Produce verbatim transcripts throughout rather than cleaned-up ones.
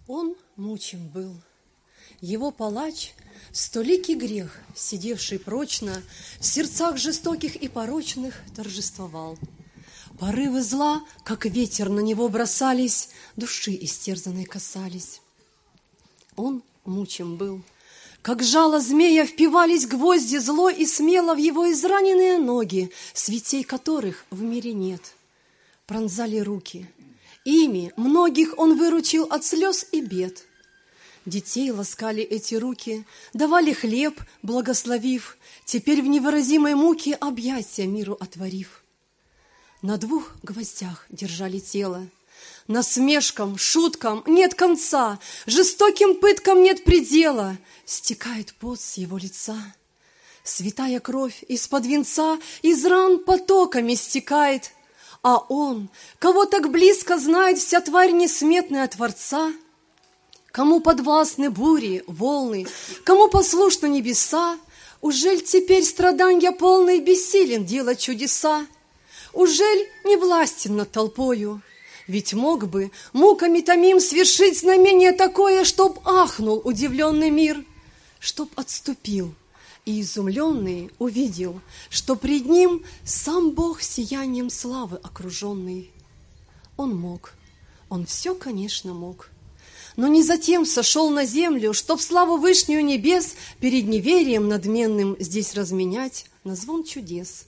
Он мучим был, его палач, столикий грех, сидевший прочно, в сердцах жестоких и порочных торжествовал. Порывы зла, как ветер, на него бросались, души истерзанной касались. Он мучим был, как жало змея впивались гвозди зло и смело в его израненные ноги, светей которых в мире нет. Пронзали руки, ими многих он выручил от слез и бед. Детей ласкали эти руки, давали хлеб, благословив, теперь в невыразимой муке объятия миру отворив. На двух гвоздях держали тело, насмешкам, шуткам нет конца, жестоким пыткам нет предела, стекает пот с его лица. Святая кровь из-под венца из ран потоками стекает, а он, кого так близко знает вся тварь несметная Творца, кому подвластны бури, волны, кому послушны небеса, ужель теперь страданья полный бессилен делать чудеса? Ужель не властен над толпою? Ведь мог бы муками томим свершить знамение такое, чтоб ахнул удивленный мир, чтоб отступил и изумленный увидел, что пред ним сам Бог сиянием славы окруженный. Он мог, он все, конечно, мог, но не затем сошел на землю, чтоб славу вышнюю небес перед неверием надменным здесь разменять на звон чудес.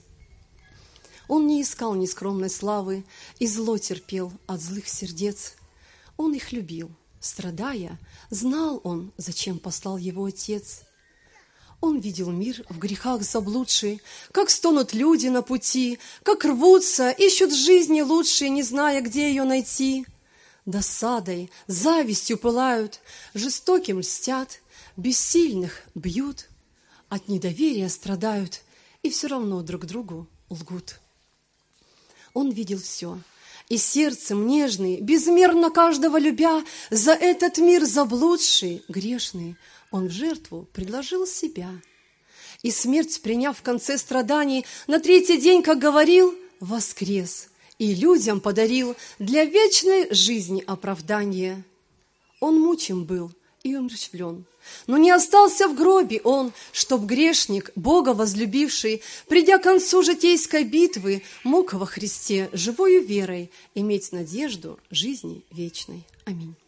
Он не искал нескромной славы и зло терпел от злых сердец. Он их любил, страдая, знал он, зачем послал его Отец. Он видел мир в грехах заблудший, как стонут люди на пути, как рвутся, ищут жизни лучшей, не зная, где ее найти. Досадой, завистью пылают, жестоким льстят, бессильных бьют, от недоверия страдают и все равно друг другу лгут. Он видел все, и сердцем нежный, безмерно каждого любя, за этот мир заблудший, грешный, он в жертву предложил себя. И смерть, приняв в конце страданий, на третий день, как говорил, воскрес и людям подарил для вечной жизни оправдание. Он мучим был и умерщвлен, но не остался в гробе он, чтоб грешник, Бога возлюбивший, придя к концу житейской битвы, мог во Христе живою верой иметь надежду жизни вечной. Аминь.